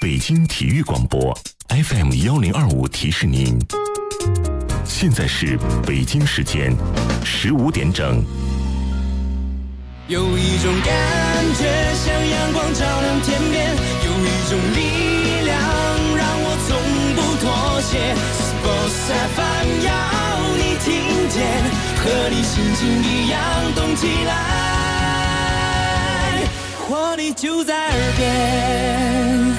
北京体育广播 FM1025提示您，现在是北京时间15点整。 有一种感觉像阳光照亮天边，有一种力量让我从不妥协。Sports FM 要你听见，和你心情一样动起来，活力就在耳边。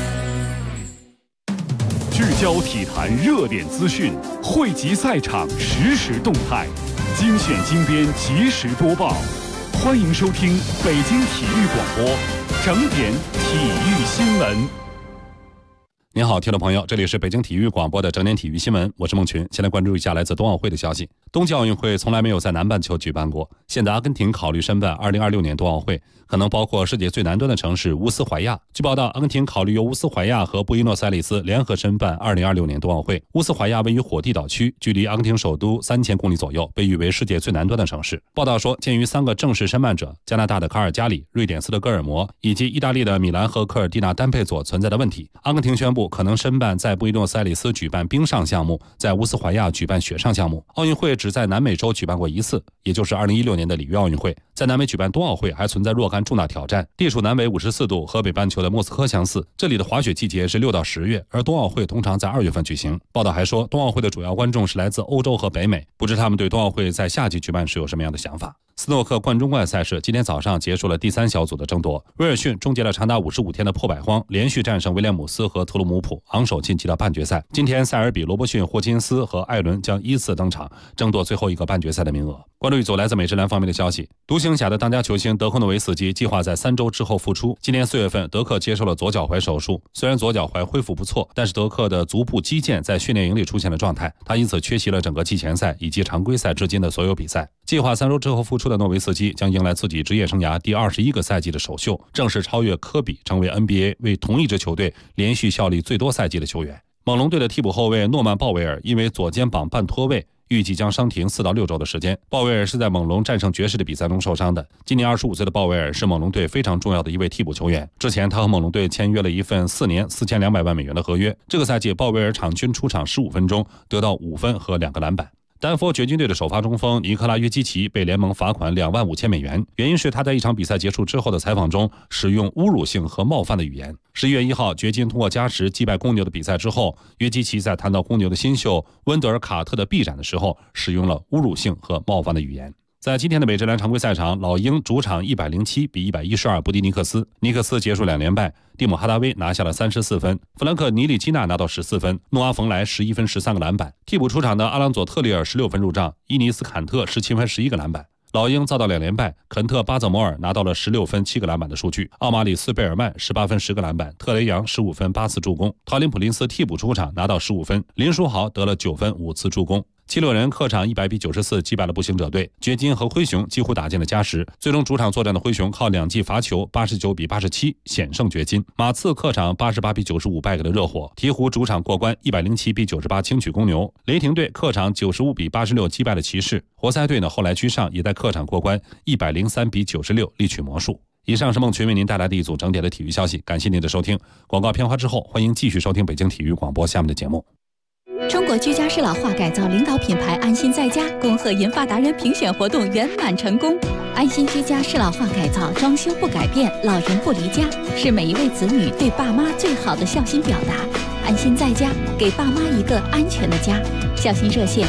聚焦体坛热点资讯，汇集赛场实时动态，精选精编即时播报。欢迎收听北京体育广播整点体育新闻。 您好，听众朋友，这里是北京体育广播的整点体育新闻，我是孟群。先来关注一下来自冬奥会的消息。冬季奥运会从来没有在南半球举办过，现在阿根廷考虑申办2026年冬奥会，可能包括世界最南端的城市乌斯怀亚。据报道，阿根廷考虑由乌斯怀亚和布宜诺斯艾利斯联合申办2026年冬奥会。乌斯怀亚位于火地岛区，距离阿根廷首都3000公里左右，被誉为世界最南端的城市。报道说，鉴于3个正式申办者加拿大的卡尔加里、瑞典斯德哥尔摩以及意大利的米兰和科尔蒂纳丹佩佐存在的问题，阿根廷宣布可能申办在布宜诺斯艾利斯举办冰上项目，在乌斯怀亚举办雪上项目。奥运会只在南美洲举办过一次，也就是2016年的里约奥运会。在南美举办冬奥会还存在若干重大挑战。地处南纬54度，和北半球的莫斯科相似，这里的滑雪季节是6到10月，而冬奥会通常在2月份举行。报道还说，冬奥会的主要观众是来自欧洲和北美，不知他们对冬奥会在夏季举办时有什么样的想法。斯诺克冠中冠赛事今天早上结束了第3小组的争夺，威尔逊终结了长达55天的破百荒，连续战胜威廉姆斯和特鲁姆普，昂首晋级到半决赛。今天塞尔比、罗伯逊、霍金斯和艾伦将依次登场，争夺最后一个半决赛的名额。关注一组来自美职篮方面的消息，独行侠的当家球星德克诺维斯基计划在3周之后复出。今年4月份，德克接受了左脚踝手术，虽然左脚踝恢复不错，但是德克的足部肌腱在训练营里出现了状态，他因此缺席了整个季前赛以及常规赛至今的所有比赛。计划3周之后复出的诺维斯基将迎来自己职业生涯第21个赛季的首秀，正式超越科比，成为 NBA 为同一支球队连续效力最多赛季的球员。猛龙队的替补后卫诺曼·鲍威尔因为左肩膀半脱位，预计将伤停4到6周的时间。鲍威尔是在猛龙战胜爵士的比赛中受伤的。今年25岁的鲍威尔是猛龙队非常重要的一位替补球员。之前他和猛龙队签约了一份4年4200万美元的合约。这个赛季鲍威尔场均出场15分钟，得到5分和2个篮板。丹佛掘金队的首发中锋尼克拉约基奇被联盟罚款25000美元，原因是他在一场比赛结束之后的采访中使用侮辱性和冒犯的语言。11月1号，掘金通过加时击败公牛的比赛之后，约基奇在谈到公牛的新秀温德尔卡特的臂展的时候，使用了侮辱性和冒犯的语言。在今天的美职篮常规赛场，老鹰主场107比112不敌尼克斯，尼克斯结束2连败，蒂姆哈达威拿下了34分，弗兰克尼里基纳拿到14分，诺阿冯莱11分13个篮板，替补出场的阿朗佐特利尔16分入账，伊尼斯坎特17分11个篮板。老鹰遭到2连败，肯特巴泽摩尔拿到了16分7个篮板的数据，奥马里斯贝尔曼18分10个篮板，特雷杨15分8次助攻，陶林普林斯替补出场拿到15分，林书豪得了9分5次助攻。76人客场100比94击败了步行者队，掘金和灰熊几乎打进了加时，最终主场作战的灰熊靠2记罚球89比87险胜掘金。马刺客场88比95败给了热火，鹈鹕主场过关107比98轻取公牛，雷霆队客场95比86击败了骑士，活塞队呢后来居上，也在客场过关103比96力取魔术。以上是孟群为您带来的一组整点的体育消息，感谢您的收听。广告片花之后，欢迎继续收听北京体育广播下面的节目。 中国居家适老化改造领导品牌安心在家恭贺银发达人评选活动圆满成功。安心居家适老化改造，装修不改变，老人不离家，是每一位子女对爸妈最好的孝心表达。安心在家，给爸妈一个安全的家。孝心热线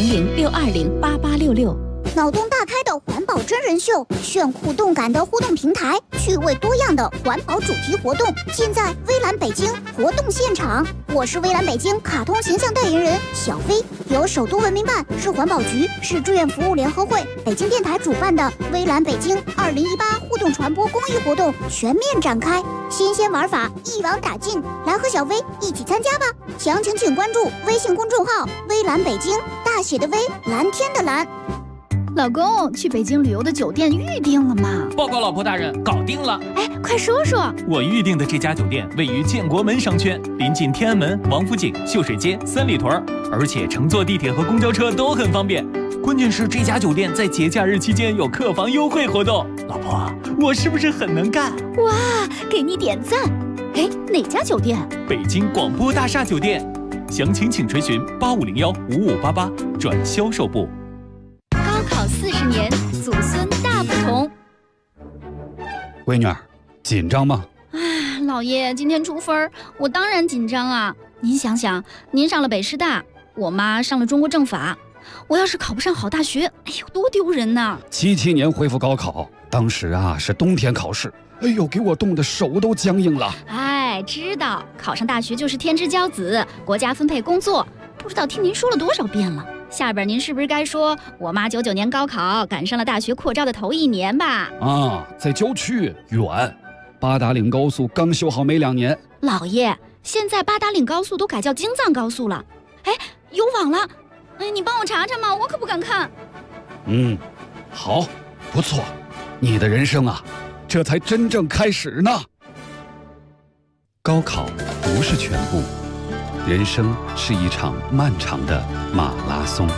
400-620-8866。 脑洞大开的环保真人秀，炫酷动感的互动平台，趣味多样的环保主题活动，尽在微蓝北京活动现场。我是微蓝北京卡通形象代言人小飞，由首都文明办、市环保局、市志愿服务联合会、北京电台主办的微蓝北京2018互动传播公益活动全面展开，新鲜玩法一网打尽，来和小飞一起参加吧！详情请关注微信公众号微蓝北京，大写的微，蓝天的蓝。 老公，去北京旅游的酒店预定了吗？ 报告老婆大人，搞定了。 哎，快说说。 我预定的这家酒店位于建国门商圈，临近天安门、王府井、秀水街、三里屯，而且乘坐地铁和公交车都很方便。关键是这家酒店在节假日期间有客房优惠活动。老婆，我是不是很能干？ 哇，给你点赞。 哎，哪家酒店？ 北京广播大厦酒店，详情请垂询8501-5588转销售部。 高考40年，祖孙大不同。 闺女儿，紧张吗？ 老爷，今天出分，我当然紧张啊！您想想，您上了北师大，我妈上了中国政法，我要是考不上好大学，哎呦，多丢人呐 ！77年恢复高考，当时是冬天考试，哎呦，给我冻得手都僵硬了。 哎，知道考上大学就是天之骄子，国家分配工作，不知道听您说了多少遍了。下边您是不是该说我妈99年高考赶上了大学扩招的头1年吧？ 在郊区远。八达岭高速刚修好没2年。 老爷，现在八达岭高速都改叫京藏高速了。哎，有网了。哎，你帮我查查嘛，我可不敢看。 好，不错，你的人生这才真正开始呢。高考不是全部，人生是一场漫长的马拉松。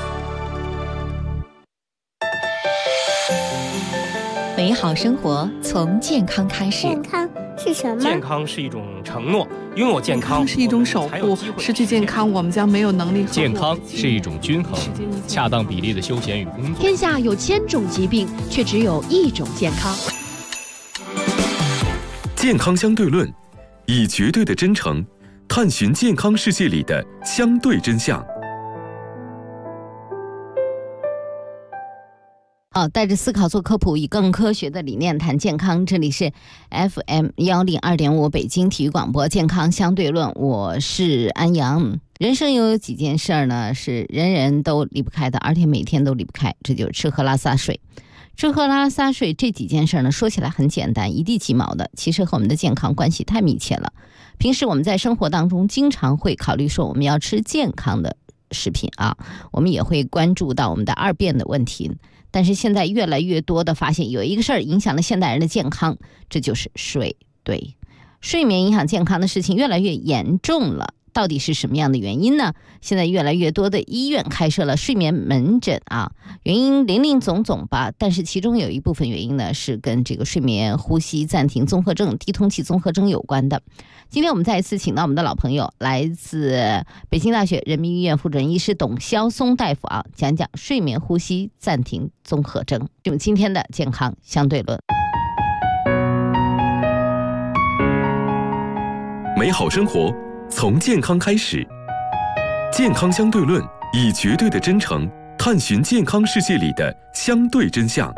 美好生活从健康开始。 健康是什么？ 健康是一种承诺，拥有健康是一种守护，失去健康我们将没有能力。 健康是一种均衡，恰当比例的休闲与工作。 天下有1000种疾病，却只有1种健康。 健康相对论，以绝对的真诚探寻健康世界里的相对真相。 带着思考做科普，以更科学的理念谈健康。这里是 FM102.5 北京体育广播健康相对论，我是安阳。人生有几件事儿呢，是人人都离不开的，而且每天都离不开，这就是吃喝拉撒睡。吃喝拉撒睡这几件事呢，说起来很简单，一地鸡毛的，其实和我们的健康关系太密切了。平时我们在生活当中经常会考虑说我们要吃健康的食品我们也会关注到我们的2便的问题。但是现在越来越多的发现有一个事儿影响了现代人的健康，这就是睡。对，睡眠影响健康的事情越来越严重了，到底是什么样的原因呢？现在越来越多的医院开设了睡眠门诊原因林林总总吧，但是其中有一部分原因呢是跟这个睡眠呼吸暂停综合症、低通气综合征有关的。今天我们再一次请到我们的老朋友，来自北京大学人民医院副主任医师董霄松大夫讲讲睡眠呼吸暂停综合征。我们今天的健康相对论。 美好生活从健康开始，健康相对论，以绝对的真诚探寻健康世界里的相对真相。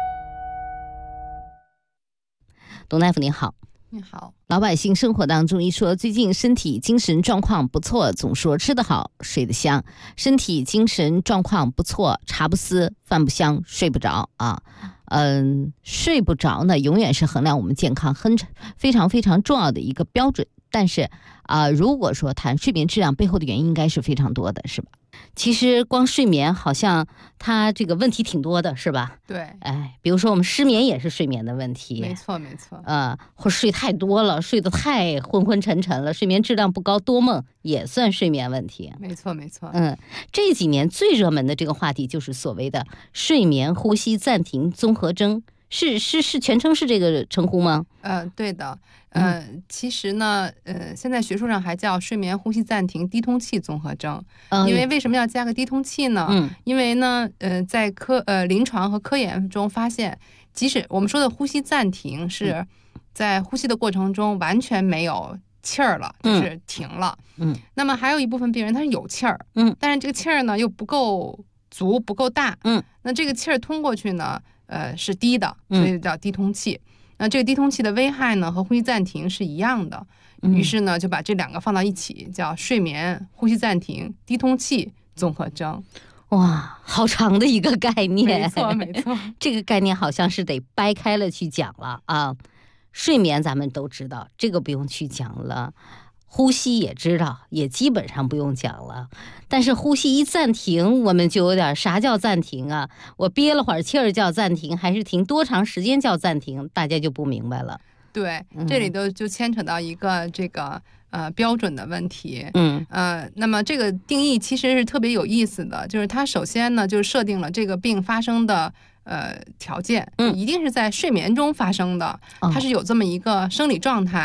董大夫您好。 你好。 老百姓生活当中一说最近身体精神状况不错，总说吃得好睡得香，身体精神状况不错，茶不思饭不香，睡不着睡不着呢永远是衡量我们健康非常非常重要的一个标准。但是如果说谈睡眠质量背后的原因应该是非常多的，是吧？其实光睡眠好像它这个问题挺多的，是吧？ 对。 比如说我们失眠也是睡眠的问题。 没错没错。 或睡太多了，睡得太昏昏沉沉了，睡眠质量不高，多梦也算睡眠问题。 没错没错。 这几年最热门的这个话题就是所谓的睡眠呼吸暂停综合征。是全称是这个称呼吗？ 对的。其实呢，现在学术上还叫睡眠呼吸暂停低通气综合征。因为为什么要加个低通气呢？因为呢，在临床和科研中发现，即使我们说的呼吸暂停是在呼吸的过程中完全没有气儿了，就是停了。那么还有一部分病人他是有气儿，但是这个气儿呢又不够足不够大，那这个气儿通过去呢是低的，所以叫低通气。那这个低通气的危害呢和呼吸暂停是一样的，于是呢就把这2个放到一起，叫睡眠呼吸暂停低通气综合征。 哇，好长的一个概念。 没错没错。 这个概念好像是得掰开了去讲了睡眠咱们都知道，这个不用去讲了。呼吸也知道，也基本上不用讲了。但是呼吸一暂停，我们就有点啥叫暂停啊？我憋了会儿气儿叫暂停，还是停多长时间叫暂停？大家就不明白了。 对，这里头就牵扯到一个这个标准的问题。那么这个定义其实是特别有意思的，就是它首先呢就设定了这个病发生的条件，一定是在睡眠中发生的，它是有这么一个生理状态。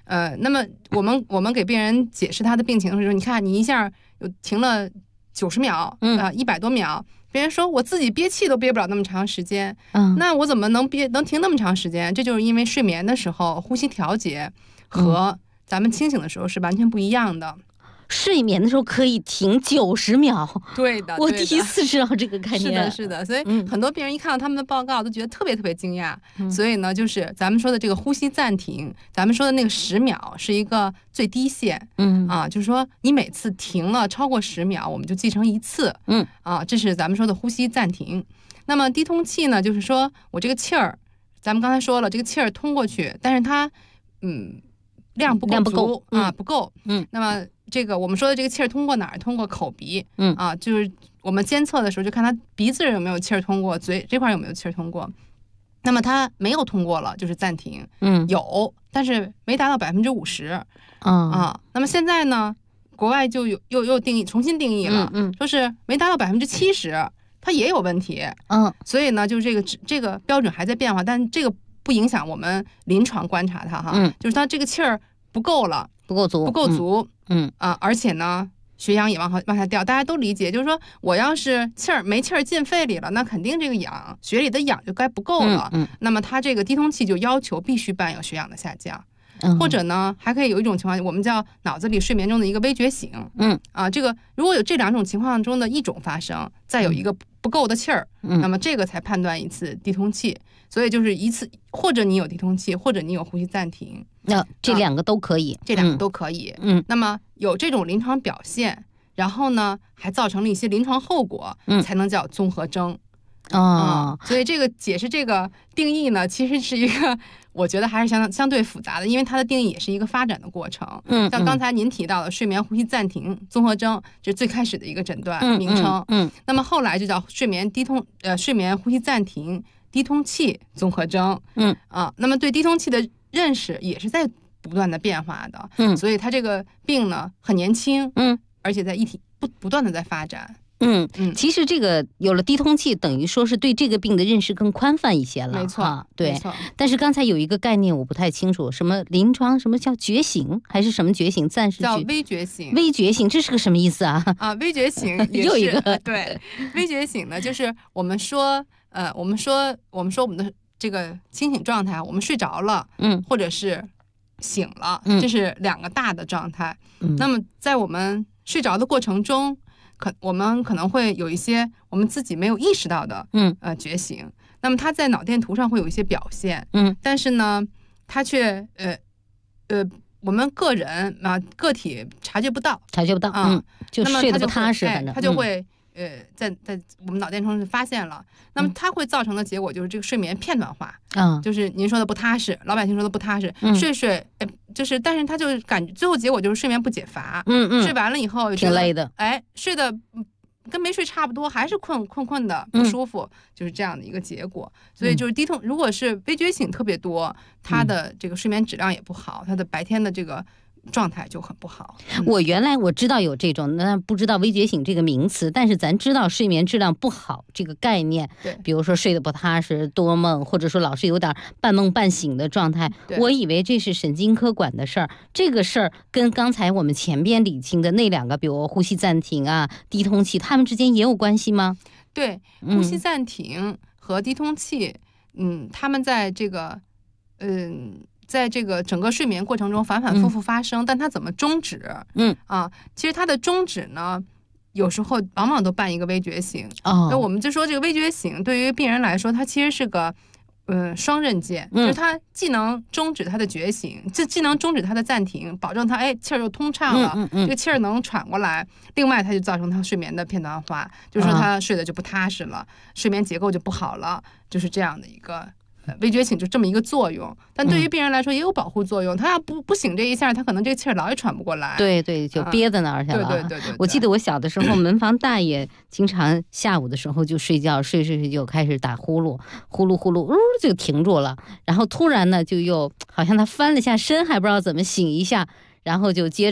那么我们给病人解释他的病情的时候，你看你一下有停了90秒，100多秒。别人说我自己憋气都憋不了那么长时间，那我怎么能停那么长时间？这就是因为睡眠的时候呼吸调节和咱们清醒的时候是完全不一样的。 睡眠的时候可以停90秒， 对的， 我第一次知道这个概念。 是的，所以很多病人一看到他们的报告都觉得特别特别惊讶。所以呢，就是咱们说的这个呼吸暂停，咱们说的那个10秒是一个最低线，就是说你每次停了超过10秒，我们就记成1次，这是咱们说的呼吸暂停。那么低通气呢，就是说我这个气儿，咱们刚才说了，这个气儿通过去，但是它量不够，不够。那么这个我们说的这个气儿通过哪儿？通过口鼻，就是我们监测的时候就看他鼻子有没有气儿通过，嘴这块有没有气儿通过。那么它没有通过了，就是暂停。有，但是没达到50%。那么现在呢，国外就又重新定义了，说是没达到70%，它也有问题。所以呢，就是这个标准还在变化，但这个不影响我们临床观察它哈，就是它这个气儿不够了，不够足，而且呢，血氧也往下掉。大家都理解，就是说我要是没气儿进肺里了，那肯定这个血里的氧就该不够了。那么它这个低通气就要求必须伴有血氧的下降。或者呢，还可以有一种情况，我们叫脑子里睡眠中的一个微觉醒。这个如果有这2种情况中的一种发生，再有一个不够的气儿，那么这个才判断一次低通气。所以就是一次，或者你有低通气，或者你有呼吸暂停， 这2个都可以， 那么有这种临床表现，然后呢还造成了一些临床后果，才能叫综合征。所以这个解释这个定义呢，其实是一个我觉得还是相对复杂的，因为它的定义也是一个发展的过程。像刚才您提到的睡眠呼吸暂停综合征，这是最开始的一个诊断名称。那么后来就叫睡眠呼吸暂停低通气综合征。那么对低通气的认识也是在不断的变化的。所以它这个病呢很年轻，而且在不断的在发展。 其实这个有了低通气，等于说是对这个病的认识更宽泛一些了。 没错， 对。但是刚才有一个概念我不太清楚，什么临床什么叫觉醒，还是什么觉醒？暂时叫微觉醒。 微觉醒，这是个什么意思啊？ 微觉醒也是又一个对。微觉醒呢，就是我们说我们的这个清醒状态，我们睡着了，或者是醒了，这是2个大的状态。那么在我们睡着的过程中，我们可能会有一些我们自己没有意识到的觉醒。那么它在脑电图上会有一些表现，但是呢，它却我们个体察觉不到， 就睡得不踏实， 它就会在我们脑电图上发现了。那么它会造成的结果就是这个睡眠片段化，就是您说的不踏实，老百姓说的不踏实，睡就是但是他就感觉最后结果就是睡眠不解乏，睡完了以后挺累的， 睡的跟没睡差不多，还是困的不舒服，就是这样的一个结果。所以就是如果是微觉醒特别多，他的这个睡眠质量也不好，他的白天的这个状态就很不好。 我原来我知道有这种，那不知道微觉醒这个名词，但是咱知道睡眠质量不好这个概念。 对， 比如说睡得不踏实、多梦，或者说老是有点半梦半醒的状态，我以为这是神经科管的事儿。这个事儿跟刚才我们前边理清的那2个，比如呼吸暂停啊、低通气，它们之间也有关系吗？ 对，呼吸暂停和低通气，他们在这个在这个整个睡眠过程中反反复复发生，但它怎么终止？其实它的终止呢，有时候往往都伴一个微觉醒。那我们就说这个微觉醒对于病人来说，它其实是个双刃剑，就是它既能终止它的觉醒，既能终止它的暂停，保证它气儿又通畅了，这个气儿能喘过来。另外，它就造成它睡眠的片段化，就是说它睡得就不踏实了，睡眠结构就不好了，就是这样的一个。微觉醒就这么一个作用，但对于病人来说也有保护作用。他要不醒这一下，他可能这个气儿老也喘不过来。 对，就憋在那儿去了。对。我记得我小的时候，门房大爷经常下午的时候就睡觉，睡就开始打呼噜，呼噜，就停住了。然后突然呢，就又好像他翻了下身，还不知道怎么醒一下，然后就接着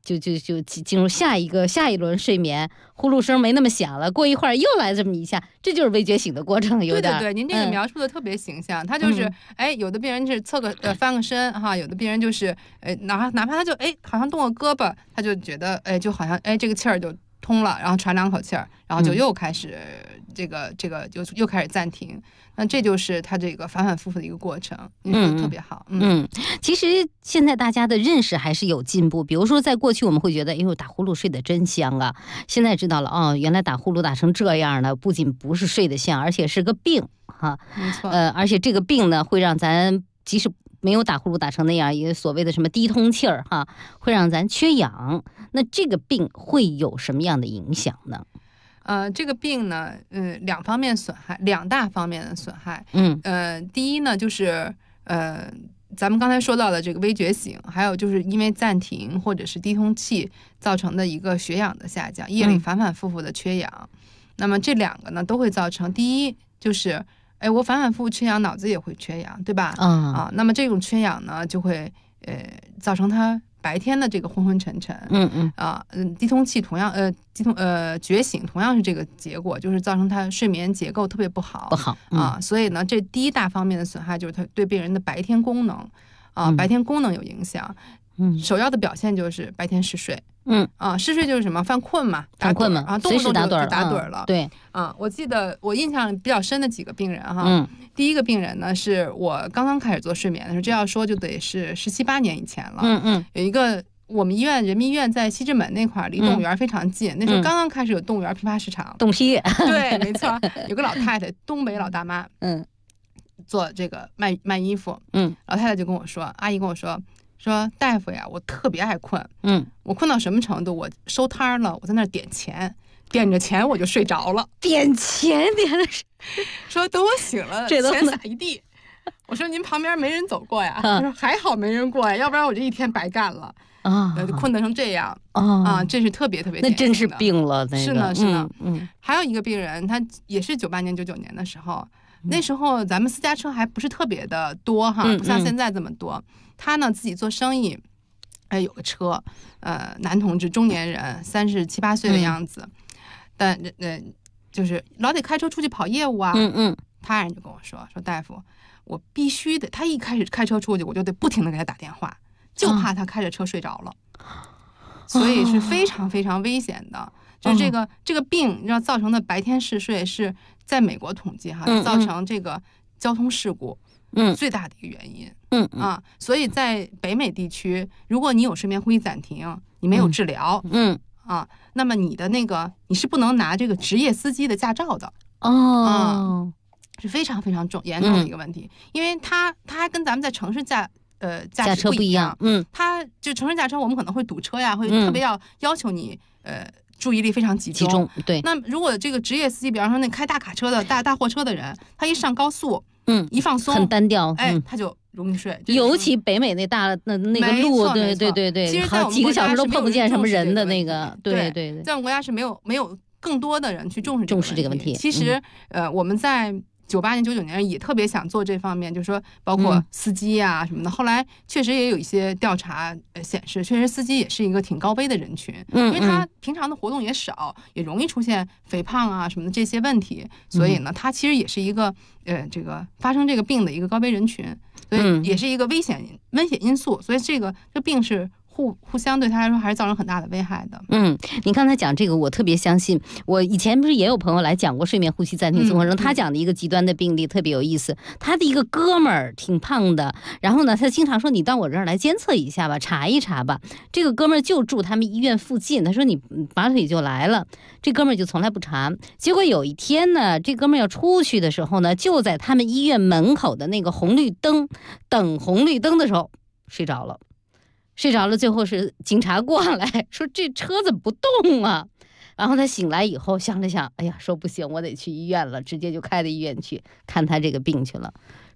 就进入下一轮睡眠，呼噜声没那么响了，过一会儿又来这么一下，这就是微觉醒的过程，有点。 对，您这个描述的特别形象，他就是有的病人是翻个身哈，有的病人就是哪怕他就好像动个胳膊，他就觉得就好像这个气儿就通了，然后喘2口气儿，然后就又开始这个就又开始暂停。那这就是他这个反反复复的一个过程，你说的特别好。 其实现在大家的认识还是有进步，比如说在过去我们会觉得，打呼噜睡得真香啊，现在知道了原来打呼噜打成这样呢，不仅不是睡得香，而且是个病哈。 没错。 而且这个病呢，会让咱即使没有打呼噜打成那样，也所谓的什么低通气儿哈，会让咱缺氧。那这个病会有什么样的影响呢？ 这个病呢，两大方面的损害。第一呢，就是咱们刚才说到的这个微觉醒，还有就是因为暂停或者是低通气造成的一个血氧的下降，夜里反反复复的缺氧。那么这两个呢，都会造成，第一就是我反反复复缺氧，脑子也会缺氧，对吧？那么这种缺氧呢，就会造成他白天的这个昏昏沉沉。低通气同样觉醒同样是这个结果，就是造成他睡眠结构特别不好所以呢，这第一大方面的损害就是他对病人的白天功能白天功能有影响。首要的表现就是白天嗜睡。嗜睡就是什么？犯困嘛， 犯困嘛， 动不动就打盹了。 对我记得我印象比较深的几个病人哈。第一个病人呢，是我刚刚开始做睡眠的时候，这要说就得是17、18年以前了。有一个我们人民医院在西直门那块儿，离动物园非常近。那时候刚刚开始有动物园批发市场， 动批。 对，没错，有个老太太，东北老大妈，做这个卖衣服。老太太就跟我说，阿姨跟我说大夫呀，我特别爱困。我困到什么程度？我收摊了，我在那儿点钱，点着钱我就睡着了。 点钱点的是， 说等我醒了，钱撒一地。我说您旁边没人走过呀？他说还好没人过呀，要不然我这一天白干了。困得成这样这是特别特别典型的， 那真是病了。 是呢。还有一个病人，他也是98年、99年的时候，那时候咱们私家车还不是特别的多哈，不像现在这么多。他呢自己做生意，有个车，男同志，中年人，37、38岁的样子，但就是老得开车出去跑业务啊。他人就跟我说大夫，我必须得，他一开始开车出去，我就得不停的给他打电话，就怕他开着车睡着了，所以是非常非常危险的。就是这个病，你知道造成的白天嗜睡是在美国统计哈，造成这个交通事故最大的一个原因。所以在北美地区，如果你有睡眠呼吸暂停，你没有治疗，那么你的你是不能拿这个职业司机的驾照的。是非常非常严重的一个问题，因为它还跟咱们在城市驾车不一样。 它就城市驾车，我们可能会堵车呀，会特别要求你注意力非常集中。 对。 那如果这个职业司机，比方说那开大卡车的大货车的人，他一上高速，一放松， 很单调， 他就容易睡。 尤其北美那那个路，对， 其实好几个小时都碰不见什么人的那个，对， 在我们国家是没有更多的人去重视这个问题。其实我们在98年、99年也特别想做这方面，就是说包括司机啊什么的。后来确实也有一些调查显示，确实司机也是一个挺高危的人群，因为他平常的活动也少，也容易出现肥胖啊什么的这些问题，所以呢，他其实也是一个这个发生这个病的一个高危人群，所以也是一个危险因素，所以这病是互相对他来说还是造成很大的危害的。 你刚才讲这个我特别相信，我以前不是也有朋友来讲过睡眠呼吸暂停综合症，他讲的一个极端的病例特别有意思。他的一个哥们儿挺胖的，然后呢他经常说你到我这儿来监测一下吧，查一查吧。这个哥们儿就住他们医院附近，他说你拔腿就来了，这哥们儿就从来不查。结果有一天呢，这哥们儿要出去的时候呢，就在他们医院门口的那个红绿灯等红绿灯的时候睡着了，最后是警察过来说这车怎么不动啊？然后他醒来以后想了想，哎呀，说不行，我得去医院了，直接就开到医院去看他这个病去了。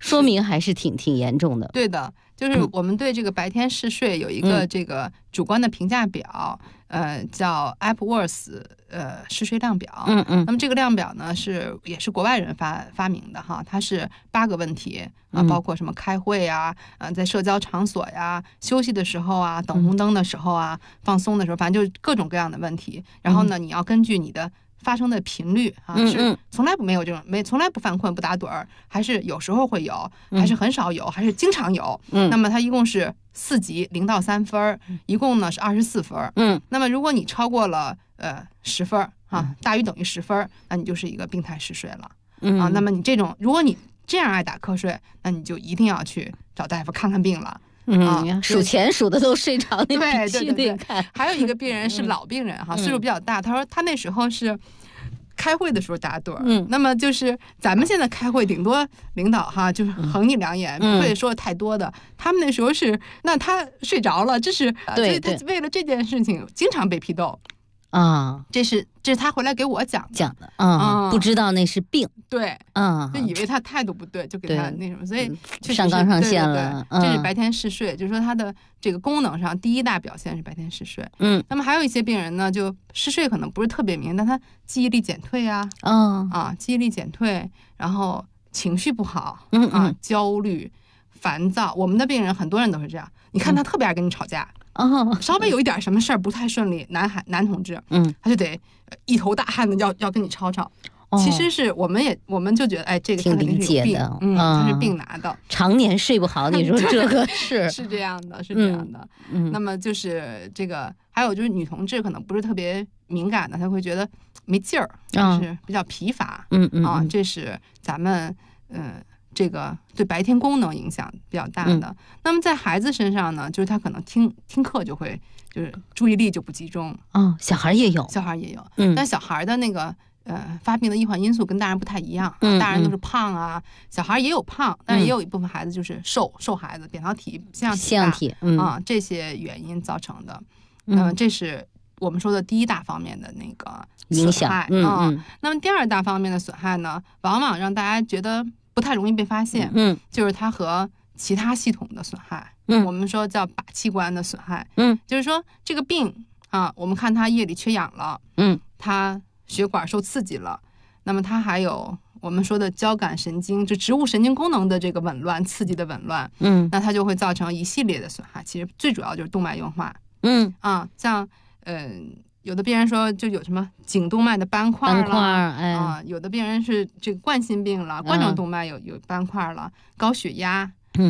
说明还是挺严重的。 对的，就是我们对这个白天嗜睡有一个这个主观的评价表，叫 Epworth 嗜睡量表。那么这个量表呢也是国外人发明的哈，它是8个问题啊，包括什么开会啊，在社交场所呀、休息的时候啊、等红灯的时候啊、放松的时候，反正就各种各样的问题。然后呢，你要根据你的发生的频率啊，是从来没有这种从来不犯困不打盹儿，还是有时候会有，还是很少有，还是经常有。那么它一共是4级，0到3分，一共呢是24分。那么如果你超过了10分啊，大于等于10分，那你就是一个病态嗜睡了啊。那么你如果你这样爱打瞌睡，那你就一定要去找大夫看看病了。 数钱数的都睡着，那对必须得看。 还有一个病人是老病人哈，岁数比较大，他说他那时候是开会的时候打盹，那么就是咱们现在开会顶多领导哈就是横你2眼，不会说太多的。他们那时候是，那他睡着了，这是对，他为了这件事情经常被批斗啊。这是他回来给我讲的不知道那是病， 对，就以为他态度不对，就给他那什么，所以上纲上线了。 这是白天嗜睡，就是说他的这个功能上第一大表现是白天嗜睡。那么还有一些病人呢，就嗜睡可能不是特别明显，但他记忆力减退啊，记忆力减退，然后情绪不好，焦虑、烦躁。我们的病人很多人都是这样，你看他特别爱跟你吵架。稍微有一点什么事儿不太顺利，男同志，他就得一头大汗的要跟你吵。其实是我们就觉得，哎，这个他肯定是有病，他是病拿的， 常年睡不好。你说这个是这样的，是这样的。那么就是这个，还有就是女同志可能不是特别敏感的，她会觉得没劲儿，就是比较疲乏。这是咱们这个对白天功能影响比较大的。那么在孩子身上呢，就是他可能听课就会就是注意力就不集中。 小孩也有， 但小孩的那个发病的易患因素跟大人不太一样。大人都是胖啊，小孩也有胖，但是也有一部分孩子就是瘦孩子，扁桃体、腺样体这些原因造成的。这是我们说的第一大方面的那个影响。 那么第二大方面的损害呢，往往让大家觉得不太容易被发现，就是它和其他系统的损害，我们说叫靶器官的损害，就是说这个病啊，我们看它夜里缺氧了，它血管受刺激了，那么它还有我们说的交感神经，就植物神经功能的这个紊乱，刺激的紊乱，那它就会造成一系列的损害，其实最主要就是动脉硬化，像有的病人说就有什么颈动脉的斑块了，有的病人是这个冠心病了，冠状动脉有斑块了，高血压，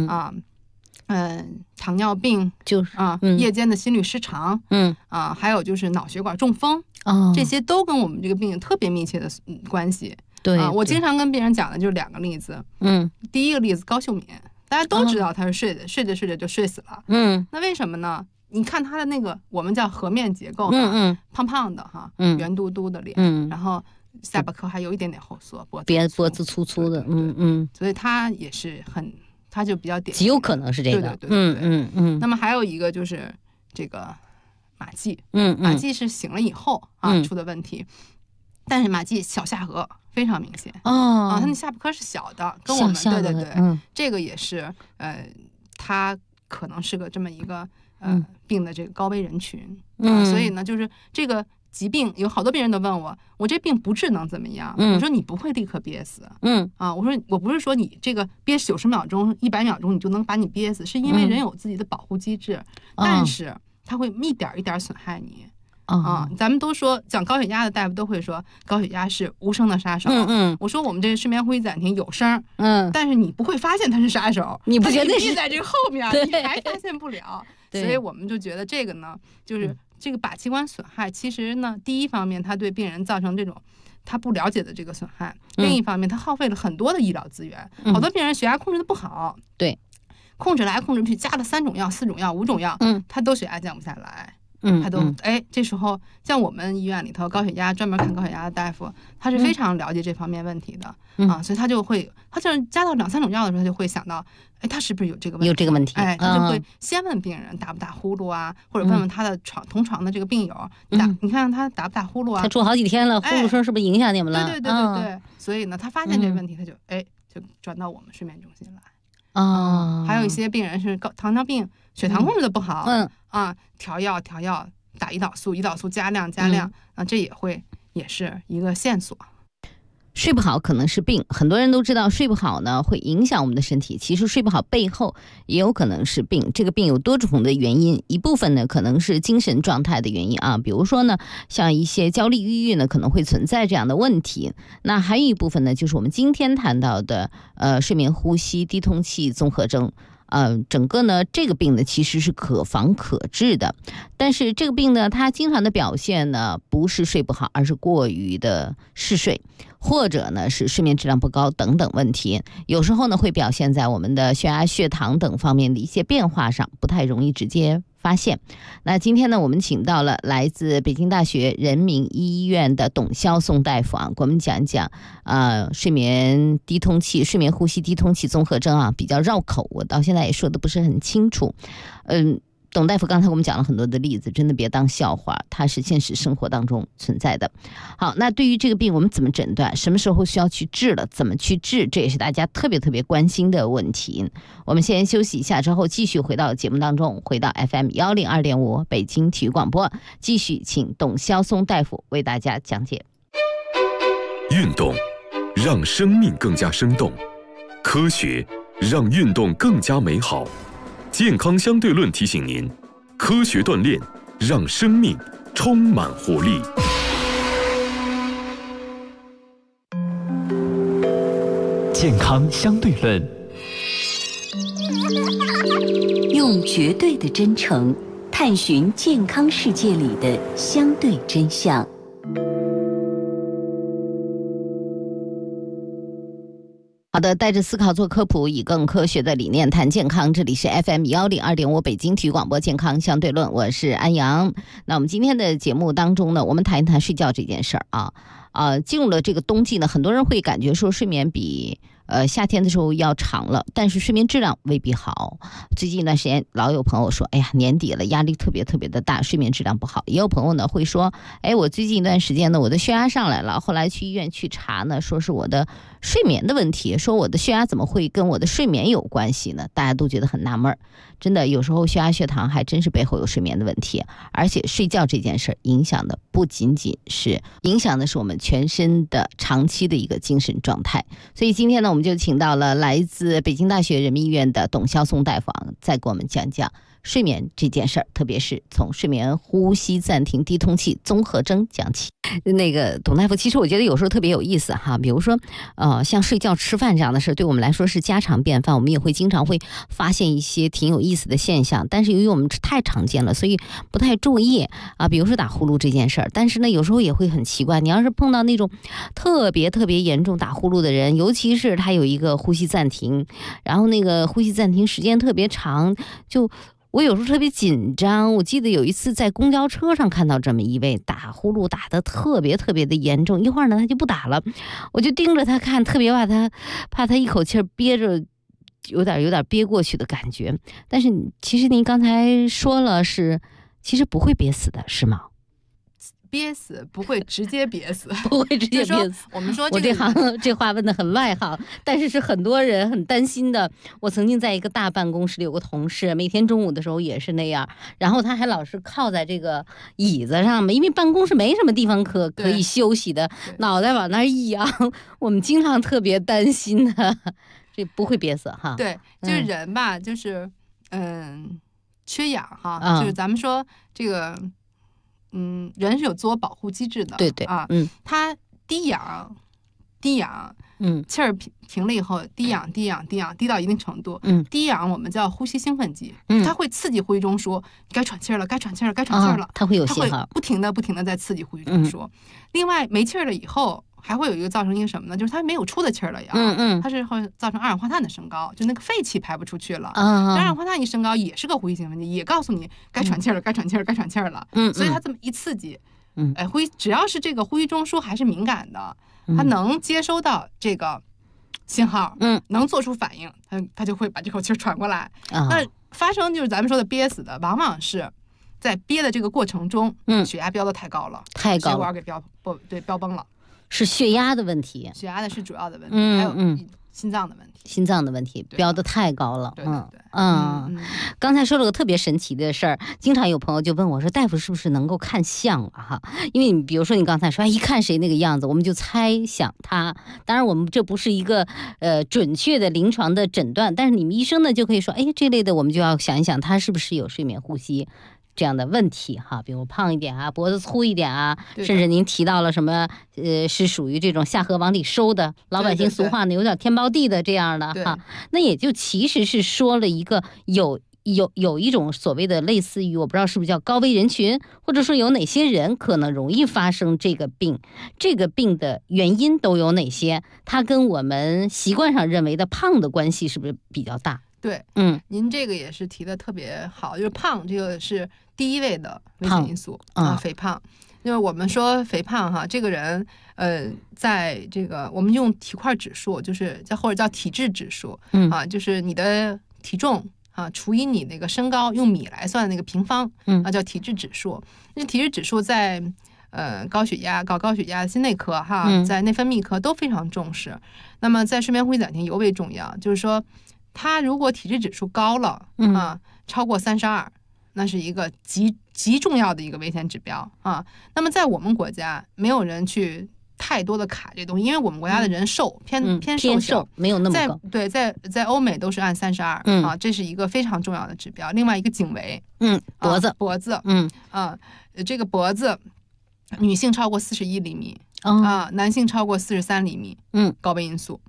糖尿病，就是夜间的心律失常，还有就是脑血管中风，这些都跟我们这个病有特别密切的关系。 对， 我经常跟病人讲的就是2个例子。第一个例子高秀敏，大家都知道他是睡着就睡死了。那为什么呢？你看他的那个我们叫颌面结构，胖胖的哈，圆嘟嘟的脸，然后下巴颏还有一点点后缩， 脖子粗粗的， 所以他也是他就比较典型， 极有可能是这个。 对。那么还有一个就是这个马季，马季是醒了以后出的问题，但是马季小下颌非常明显他那下巴颏是小的，跟我们对，这个也是他可能是个这么一个病的这个高危人群，所以呢，就是这个疾病有好多病人都问我这病不治能怎么样？我说你不会立刻憋死，我说我不是说你这个憋90秒钟、100秒钟你就能把你憋死，是因为人有自己的保护机制，但是它会一点一点损害你。咱们都说讲高血压的大夫都会说高血压是无声的杀手。我说我们这个睡眠呼吸暂停有声，但是你不会发现它是杀手， 你不觉得是在这个后面，你还发现不了。所以我们就觉得这个呢，就是这个靶器官损害，其实呢，第一方面它对病人造成这种他不了解的这个损害，另一方面它耗费了很多的医疗资源，好多病人血压控制的不好， 对， 控制来控制不去，加了3种药、4种药、5种药，他都血压降不下来。他都这时候像我们医院里头高血压专门看高血压的大夫，他是非常了解这方面问题的所以他就是加到2、3种药的时候，他就会想到，他是不是有这个问题？ 有这个问题， 他就会先问病人打不打呼噜啊，或者问问他的同床的这个病友，你看他打不打呼噜啊？ 他住好几天了，呼噜声是不是影响你们了？ 对。所以呢，他发现这个问题，他就就转到我们睡眠中心来。 还有一些病人是糖尿病，血糖控制的不好，调药打胰岛素加量，这也是一个线索。 睡不好可能是病，很多人都知道睡不好呢会影响我们的身体，其实睡不好背后也有可能是病。这个病有多种的原因，一部分呢可能是精神状态的原因啊，比如说呢像一些焦虑抑郁呢可能会存在这样的问题。那还有一部分呢就是我们今天谈到的睡眠呼吸低通气综合征。整个呢这个病呢其实是可防可治的，但是这个病呢它经常的表现呢不是睡不好，而是过于的嗜睡，或者呢是睡眠质量不高等等问题。有时候呢会表现在我们的血压血糖等方面的一些变化上，不太容易直接发现。那今天呢我们请到了来自北京大学人民医院的董肖松大夫给我们讲讲睡眠低通气睡眠呼吸低通气综合征比较绕口，我到现在也说的不是很清楚。董大夫刚才我们讲了很多的例子，真的别当笑话，它是现实生活当中存在的。好，那对于这个病我们怎么诊断，什么时候需要去治了，怎么去治，这也是大家特别关心的问题。我们先休息一下，之后继续回到节目当中，回到 FM 102.5北京体育广播，继续请董肖松大夫为大家讲解。 运动让生命更加生动，科学让运动更加美好。健康相对论提醒您，科学锻炼让生命充满活力。 健康相对论， 用绝对的真诚探寻健康世界里的相对真相。 好的，带着思考做科普，以更科学的理念谈健康。这里是 FM 102.5北京体育广播健康相对论，我是安阳。那我们今天的节目当中呢，我们谈一谈睡觉这件事儿进入了这个冬季呢，很多人会感觉说睡眠比夏天的时候要长了，但是睡眠质量未必好。最近一段时间老有朋友说，哎呀，年底了，压力特别的大，睡眠质量不好。也有朋友呢会说，我最近一段时间呢，我的血压上来了，后来去医院去查呢，说是我的睡眠的问题，说我的血压怎么会跟我的睡眠有关系呢？大家都觉得很纳闷。真的，有时候血压血糖还真是背后有睡眠的问题，而且睡觉这件事儿影响的不仅仅是我们全身的长期的一个精神状态。所以今天呢，我们就请到了来自北京大学人民医院的董肖松大夫，再给我们讲讲睡眠这件事儿，特别是从睡眠呼吸暂停低通气综合征讲起。那个董大夫，其实我觉得有时候特别有意思比如说像睡觉吃饭这样的事，对我们来说是家常便饭，我们也会经常会发现一些挺有意思的现象，但是由于我们太常见了，所以不太注意比如说打呼噜这件事儿。但是呢有时候也会很奇怪，你要是碰到那种特别严重打呼噜的人，尤其是他有一个呼吸暂停，然后那个呼吸暂停时间特别长，就我有时候特别紧张。我记得有一次在公交车上看到这么一位打呼噜打得特别的严重，一会儿呢他就不打了，我就盯着他看，特别怕他一口气憋着，有点憋过去的感觉。但是其实您刚才说了其实不会憋死的，是吗？ 憋死不会直接憋死， 不会直接憋死。 我们说我这话问得很外行，但是很多人很担心的。我曾经在一个大办公室里有个同事，每天中午的时候也是那样，然后他还老是靠在这个椅子上面，因为办公室没什么地方可以休息的，脑袋往那一仰，我们经常特别担心的。这不会憋死哈？ 对，就是人吧，就是缺氧就是咱们说这个。人是有自我保护机制的， 对他低氧，气儿停了以后，低氧，低到一定程度，低氧我们叫呼吸兴奋剂，它会刺激呼吸中枢，该喘气儿了， 它会有信号， 不停的在刺激呼吸中枢。另外没气儿了以后，还会有一个造成一个什么呢？就是它没有出的气儿了呀，它是会造成二氧化碳的升高，就那个废气排不出去了。二氧化碳一升高也是个呼吸兴奋剂，也告诉你该喘气儿了，所以它这么一刺激，只要是这个呼吸中枢还是敏感的，它能接收到这个信号，能做出反应，它就会把这口气儿喘过来。那发生就是咱们说的憋死的，往往是在憋的这个过程中，血压飙得太高了，血管给飙崩了。 是血压的问题， 血压的是主要的问题，还有心脏的问题， 心脏的问题标得太高了。 对对对， 刚才说了个特别神奇的事儿，经常有朋友就问我说，大夫是不是能够看相啊？哈，因为你比如说你刚才说，一看谁那个样子，我们就猜想他。当然，我们这不是一个准确的临床的诊断，但是你们医生呢就可以说，哎，这类的我们就要想一想，他是不是有睡眠呼吸这样的问题哈，比如胖一点啊，脖子粗一点啊，甚至您提到了什么是属于这种下颌往里收的，老百姓俗话呢有点天包地的这样的哈，那也就其实是说了一个有一种所谓的类似于我不知道是不是叫高危人群，或者说有哪些人可能容易发生这个病，这个病的原因都有哪些，它跟我们习惯上认为的胖的关系是不是比较大？ 对，您这个也是提的特别好，就是胖这个是第一位的危险因素啊，肥胖。就是我们说肥胖哈，这个人在这个我们用体块指数，就是或者叫体质指数，就是你的体重啊除以你那个身高，用米来算那个平方，叫体质指数。那体质指数在高血压、搞高血压、心内科哈，在内分泌科都非常重视。那么在睡眠呼吸暂停尤为重要，就是说。他如果体质指数高了超过32，那是一个极重要的一个危险指标啊。那么在我们国家，没有人去太多的卡这东西，因为我们国家的人瘦，偏瘦， 没有那么高。 对，在欧美都是按32啊，这是一个非常重要的指标。另外一个颈围， 脖子， 这个脖子，女性超过41厘米男性超过43厘米，高危因素。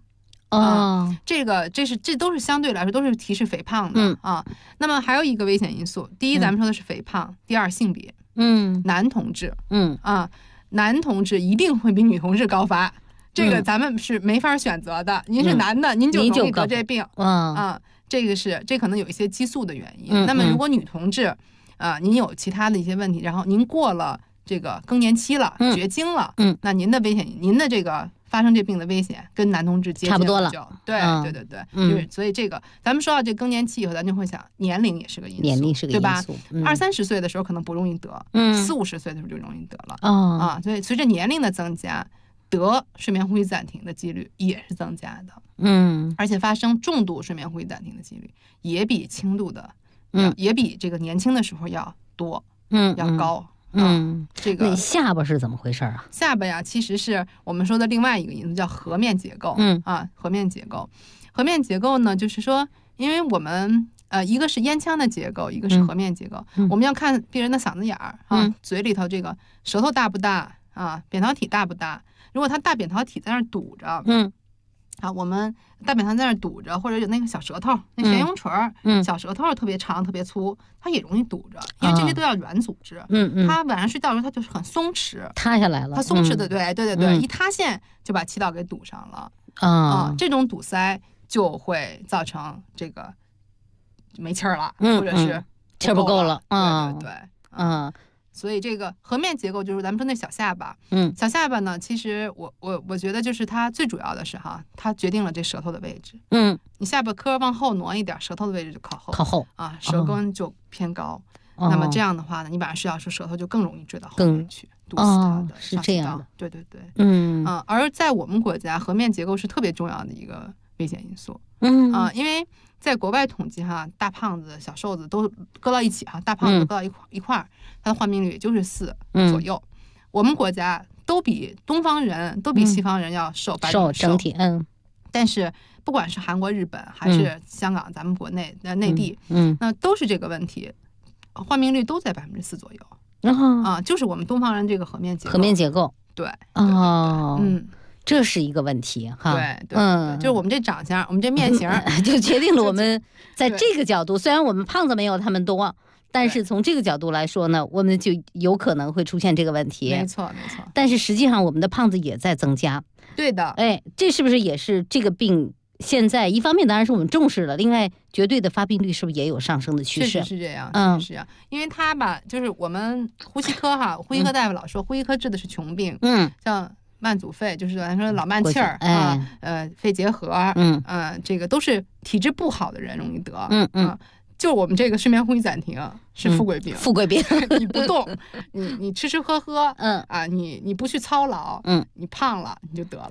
这都是相对来说都是提示肥胖的那么还有一个危险因素，第一咱们说的是肥胖，第二性别，男同志，男同志一定会比女同志高发，这个咱们是没法选择的。您是男的，您就容易得这病这可能有一些激素的原因。那么如果女同志您有其他的一些问题，然后您过了这个更年期了，绝经了，那您的危险，您的这个。发生这病的危险跟男同志接近差不多了， 对，就是所以这个咱们说到这更年期以后，咱就会想年龄也是个因素， 年龄是个因素， 对吧？20-30岁的时候可能不容易得，40-50岁的时候就容易得了所以随着年龄的增加，得睡眠呼吸暂停的几率也是增加的，而且发生重度睡眠呼吸暂停的几率也比轻度的，也比这个年轻的时候要多，要高。这个那下巴是怎么回事啊？ 下巴呀，其实是我们说的另外一个因素，叫颌面结构。颌面结构，颌面结构呢，就是说，因为我们一个是咽腔的结构，一个是颌面结构。我们要看病人的嗓子眼儿嘴里头这个舌头大不大扁桃体大不大？如果他大扁桃体在那儿堵着，我们大扁桃在那儿堵着，或者有那个小舌头，那悬雍垂小舌头特别长、特别粗，它也容易堵着，因为这些都要软组织。它晚上睡觉的时候，它就是很松弛， 塌下来了。 它松弛的，对，一塌陷就把气道给堵上了。这种堵塞就会造成这个没气儿了，或者是气儿不够了。 对。所以这个颌面结构就是咱们说那小下巴，小下巴呢，其实我觉得就是它最主要的是它决定了这舌头的位置，你下巴颏往后挪一点，舌头的位置就靠后舌根就偏高，那么这样的话呢，你晚上睡觉时舌头就更容易坠到后面去，堵死它的， 是这样的， 对，而在我们国家，颌面结构是特别重要的一个危险因素，因为。在国外统计大胖子、小瘦子都搁到一起大胖子搁到一块儿，它的患病率也就是4左右。我们国家都比东方人都比西方人要瘦， 整体但是不管是韩国、日本还是香港，咱们国内内地，那都是这个问题，患病率都在4%左右。就是我们东方人这个颌面结构，对， 这是一个问题对，就是我们这长相，我们这面型就决定了我们在这个角度，虽然我们胖子没有他们多，但是从这个角度来说呢，我们就有可能会出现这个问题。 没错。 但是实际上我们的胖子也在增加。 对的。 这是不是也是这个病现在一方面当然是我们重视了，另外绝对的发病率是不是也有上升的趋势？ 确实是这样，是这样。因为它就是我们呼吸科呼吸科大夫老说，呼吸科治的是穷病，像。慢阻肺就是咱说老慢气儿肺结核，这个都是体质不好的人容易得，就我们这个睡眠呼吸暂停是富贵病，你不动，你吃吃喝喝，你不去操劳，你胖了你就得了，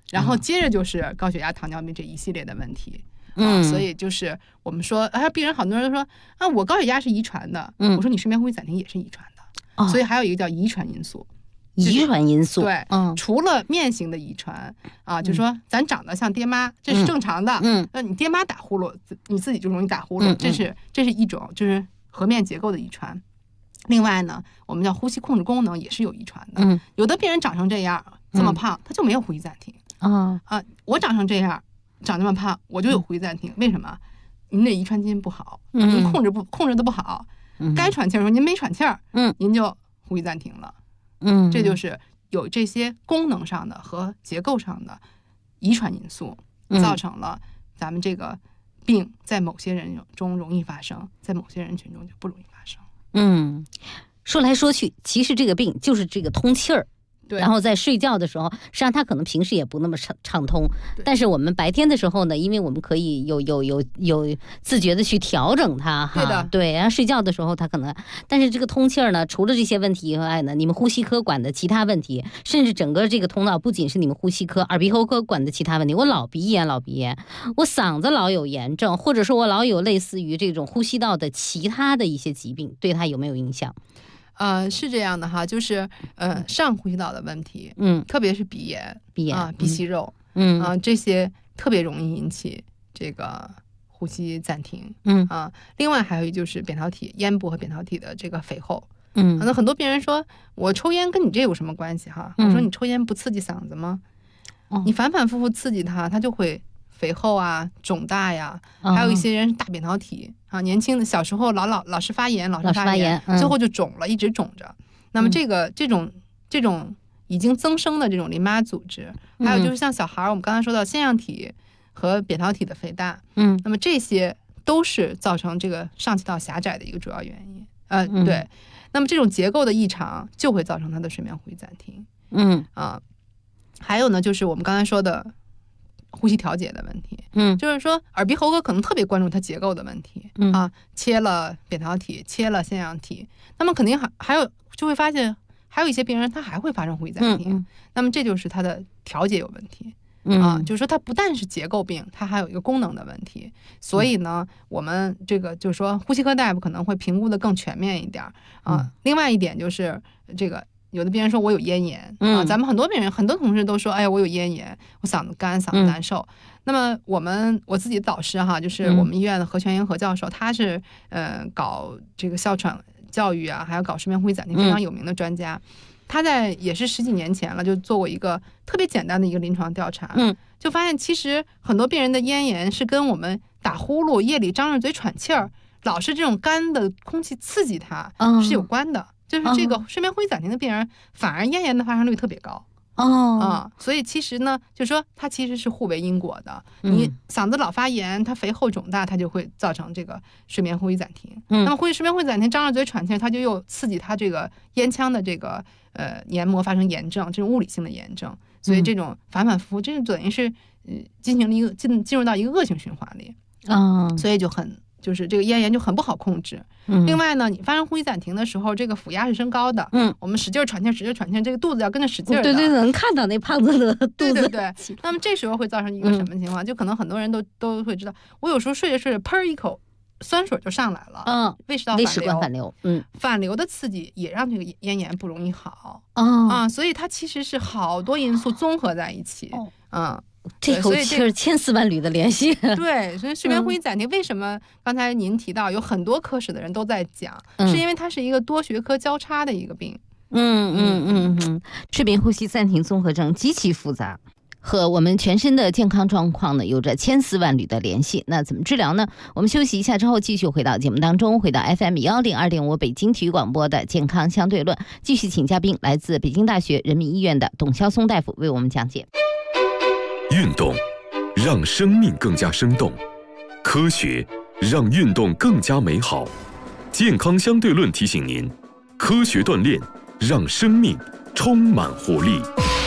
然后接着就是高血压、糖尿病这一系列的问题。所以就是我们说，病人很多人都说啊，我高血压是遗传的。我说你睡眠呼吸暂停也是遗传的，所以还有一个叫遗传因素。 遗传因素， 对，除了面型的遗传啊，就说咱长得像爹妈，这是正常的。那你爹妈打呼噜，你自己就容易打呼噜，这是一种就是颌面结构的遗传。另外呢，我们叫呼吸控制功能也是有遗传的。有的病人长成这样这么胖，他就没有呼吸暂停。我长成这样长这么胖，我就有呼吸暂停。为什么？您这遗传基因不好，您控制的不好，该喘气儿的时候您没喘气儿，您就呼吸暂停了。这就是有这些功能上的和结构上的遗传因素，造成了咱们这个病在某些人中容易发生，在某些人群中就不容易发生。 说来说去，其实这个病就是这个通气儿。然后在睡觉的时候，实际上它可能平时也不那么畅通，但是我们白天的时候呢，因为我们可以有自觉的去调整它哈。对，然后睡觉的时候它可能，但是这个通气儿呢，除了这些问题以外呢，你们呼吸科管的其他问题，甚至整个这个通道不仅是你们呼吸科，耳鼻喉科管的其他问题，我老鼻炎，我嗓子老有炎症，或者说我老有类似于这种呼吸道的其他的一些疾病，对它有没有影响？ 是这样的哈，就是上呼吸道的问题，特别是鼻炎啊、鼻息肉，这些特别容易引起这个呼吸暂停，另外还有就是扁桃体、咽部和扁桃体的这个肥厚，那很多病人说我抽烟跟你这有什么关系哈？我说你抽烟不刺激嗓子吗？你反反复复刺激它就会肥厚啊、肿大呀，还有一些人是大扁桃体啊，年轻的小时候老是发炎，最后就肿了，一直肿着。那么这种已经增生的这种淋巴组织，还有就是像小孩我们刚才说到腺样体和扁桃体的肥大，那么这些都是造成这个上气道狭窄的一个主要原因。对，那么这种结构的异常就会造成他的睡眠呼吸暂停。还有呢，就是我们刚才说的呼吸调节的问题，就是说耳鼻喉科可能特别关注它结构的问题，切了扁桃体，切了腺样体，那么肯定还有就会发现还有一些病人他还会发生呼吸暂停，那么这就是他的调节有问题，就是说它不但是结构病，它还有一个功能的问题，所以呢，我们这个就是说呼吸科大夫可能会评估的更全面一点另外一点就是这个。有的病人说我有咽炎咱们很多病人很多同事都说，哎呀我有咽炎，我嗓子干，嗓子难受。那么我自己的导师哈，就是我们医院的何全英何教授，他是搞这个哮喘教育啊，还有搞睡眠呼吸暂停非常有名的专家。他也是10几年前了，就做过一个特别简单的一个临床调查，就发现其实很多病人的咽炎是跟我们打呼噜、夜里张着嘴喘气儿，老是这种干的空气刺激他是有关的。就是这个睡眠呼吸暂停的病人，反而咽炎的发生率特别高所以其实呢，就是说它其实是互为因果的。你嗓子老发炎，它肥厚肿大，它就会造成这个睡眠呼吸暂停。那么睡眠呼吸暂停，张着嘴喘气，它就又刺激它这个咽腔的这个黏膜发生炎症，这种物理性的炎症。所以这种反反复复，这等于是进行了一个进入到一个恶性循环里所以就是这个咽炎就很不好控制。另外呢，你发生呼吸暂停的时候，这个腹压是升高的。我们使劲喘气，这个肚子要跟着使劲的。 对，能看到那胖子的肚子。 对。那么这时候会造成一个什么情况？就可能很多人都会知道，我有时候睡着睡着，砰一口酸水就上来了。胃食道反流。反流的刺激也让这个咽炎不容易好。所以它其实是好多因素综合在一起。 这口气儿千丝万缕的联系。 对，所以睡眠呼吸暂停为什么刚才您提到有很多科室的人都在讲，是因为它是一个多学科交叉的一个病。 睡眠呼吸暂停综合症极其复杂，和我们全身的健康状况呢有着千丝万缕的联系。那怎么治疗呢？我们休息一下之后继续回到节目当中，回到 FM102.5北京体育广播的健康相对论，继续请嘉宾来自北京大学人民医院的董肖松大夫为我们讲解。 运动让生命更加生动，科学让运动更加美好。健康相对论提醒您，科学锻炼让生命充满活力。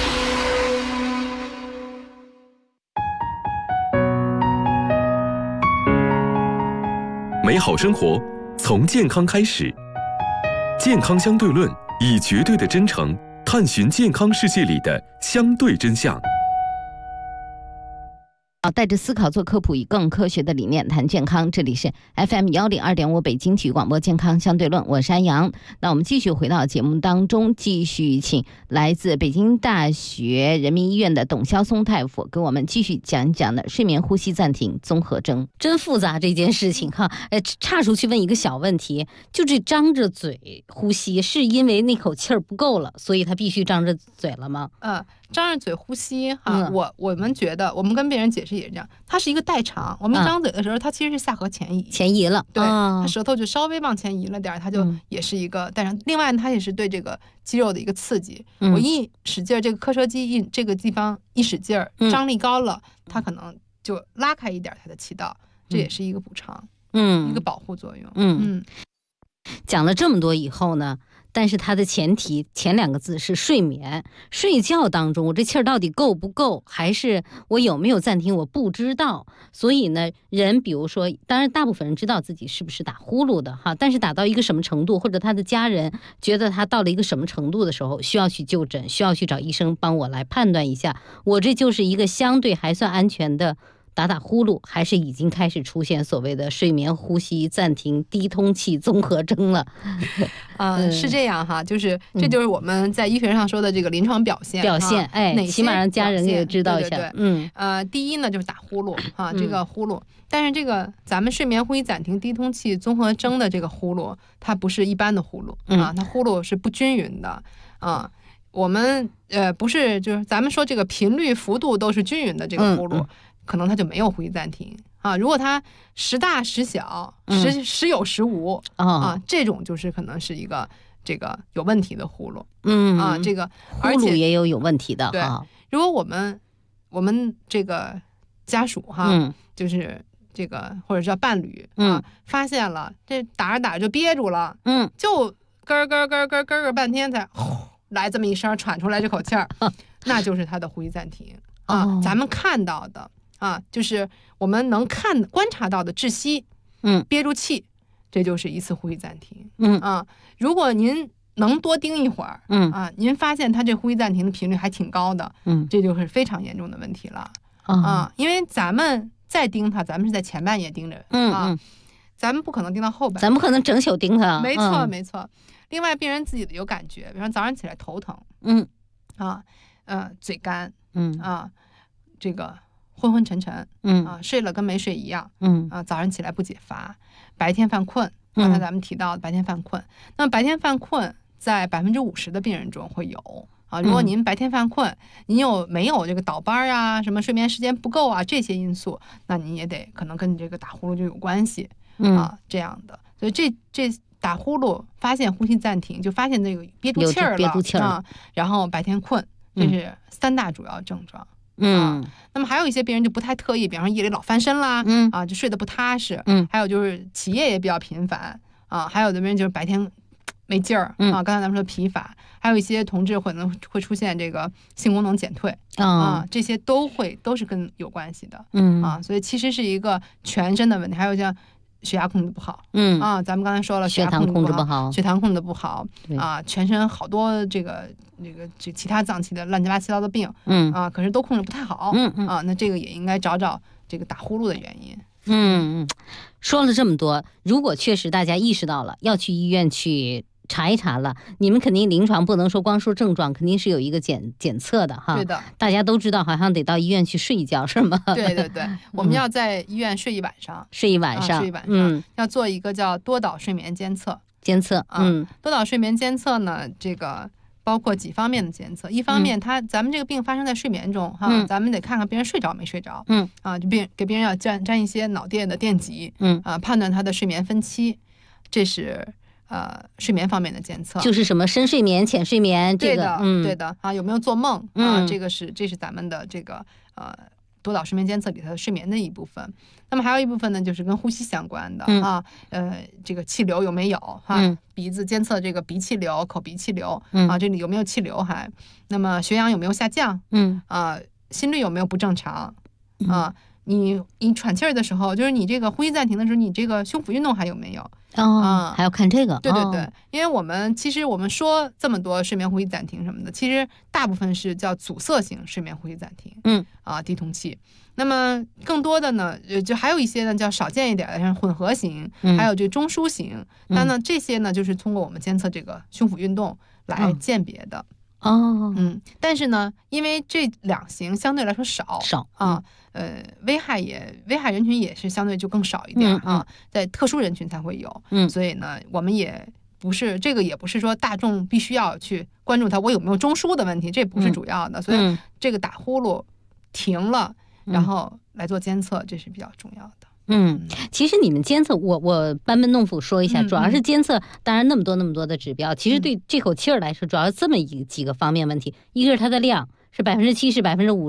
美好生活从健康开始，健康相对论以绝对的真诚探寻健康世界里的相对真相。 带着思考做科普，以更科学的理念谈健康。这里是 FM102.5北京体育广播健康相对论，我是安阳。那我们继续回到节目当中，继续请来自北京大学人民医院的董肖松大夫给我们继续讲讲的睡眠呼吸暂停综合征。真复杂这件事情哈，岔出去问一个小问题，就这张着嘴呼吸，是因为那口气儿不够了，所以他必须张着嘴了吗？ 张着嘴呼吸哈，我们觉得，我们跟别人解释也是这样，它是一个代偿。我们一张嘴的时候，它其实是下颌前移了， 对，它舌头就稍微往前移了点，它就也是一个代偿。另外，它也是对这个肌肉的一个刺激。我一使劲，这个颌舌肌这个地方一使劲，张力高了，它可能就拉开一点它的气道，这也是一个补偿，一个保护作用。 讲了这么多以后呢，但是它的前两个字是睡眠。睡觉当中，我这气儿到底够不够，还是我有没有暂停，我不知道。所以呢，人比如说，当然大部分人知道自己是不是打呼噜的哈，但是打到一个什么程度，或者他的家人觉得他到了一个什么程度的时候，需要去就诊，需要去找医生帮我来判断一下，我这就是一个相对还算安全的打呼噜，还是已经开始出现所谓的睡眠呼吸暂停低通气综合征了。 是这样哈，就是这就是我们在医学上说的这个临床表现， 起码让家人也知道一下。 第一呢就是打呼噜哈，这个呼噜，但是这个咱们睡眠呼吸暂停低通气综合征的这个呼噜，它不是一般的呼噜啊，它呼噜是不均匀的啊。我们不是，就是咱们说这个频率幅度都是均匀的这个呼噜，可能它就没有呼吸暂停啊。如果它时大时小，时有时无啊，这种就是可能是一个这个有问题的呼噜。这个呼噜也有问题的。 对，如果我们这个家属哈，就是这个或者叫伴侣发现了这打着打着就憋住了，就咯咯咯咯咯咯半天才来这么一声喘出来这口气儿，那就是他的呼吸暂停啊。咱们看到的啊，就是我们能观察到的窒息，憋住气，这就是一次呼吸暂停。如果您能多盯一会儿，您发现他这呼吸暂停的频率还挺高的，这就是非常严重的问题了因为咱们再盯他，咱们是在前半夜盯着咱们不可能盯到后半， 咱不可能整宿盯他。 没错没错。另外，病人自己有感觉，比方早上起来头疼，嘴干，这个昏昏沉沉，睡了跟没睡一样，早上起来不解乏，白天犯困，刚才咱们提到的白天犯困，那么白天犯困在50%的病人中会有如果您白天犯困，您没有这个倒班啊，什么睡眠时间不够啊这些因素，那您也得可能跟这个打呼噜就有关系这样的。所以这打呼噜发现呼吸暂停，就发现这个憋住气儿了然后白天困，这是3大主要症状。那么还有一些病人就不太特意，比方说夜里老翻身啦，就睡得不踏实，还有就是起夜也比较频繁还有的病人就是白天没劲儿刚才咱们说疲乏，还有一些同志可能会出现这个性功能减退这些都是跟有关系的所以其实是一个全身的问题。还有像血压控制不好，咱们刚才说了， 血糖控制不好， 血糖控制不好全身好多这其他脏器的乱七八糟的病，可是都控制不太好，那这个也应该找这个打呼噜的原因。 说了这么多，如果确实大家意识到了，要去医院去查一查了，你们肯定临床不能说光说症状，肯定是有一个检测的哈。 对的， 大家都知道，好像得到医院去睡一觉，是吗？ 对对对，我们要在医院睡一晚上， 睡一晚上， 要做一个叫多导睡眠监测。多导睡眠监测呢，这个包括几方面的监测。一方面，咱们这个病发生在睡眠中咱们得看看病人睡着没睡着，就给病人要沾一些脑电的电极，判断他的睡眠分期，这是睡眠方面的监测， 就是什么深睡眠、浅睡眠，这个对的有没有做梦这是咱们的这个多导睡眠监测里头的睡眠的一部分。那么还有一部分呢，就是跟呼吸相关的这个气流有没有鼻子监测这个鼻气流、口鼻气流这里有没有气流还，那么血氧有没有下降心率有没有不正常你喘气儿的时候，就是你这个呼吸暂停的时候，你这个胸腹运动还有没有？ 还要看这个。 对对对，因为我们说这么多睡眠呼吸暂停什么的，其实大部分是叫阻塞型睡眠呼吸暂停，低通气。那么更多的呢，就还有一些呢叫少见一点的，像混合型，还有这中枢型。那呢这些呢就是通过我们监测这个胸腹运动来鉴别的。但是呢，因为这2型相对来说少啊，危害人群也是相对就更少一点啊，在特殊人群才会有。所以呢，我们也不是说大众必须要去关注它我有没有中枢的问题，这不是主要的。所以这个打呼噜停了，然后来做监测，这是比较重要的。 其实你们监测，我班门弄斧说一下，主要是监测，当然那么多的指标，其实对这口气儿来说，主要这么几个方面问题，一个是它的量是70%、50%。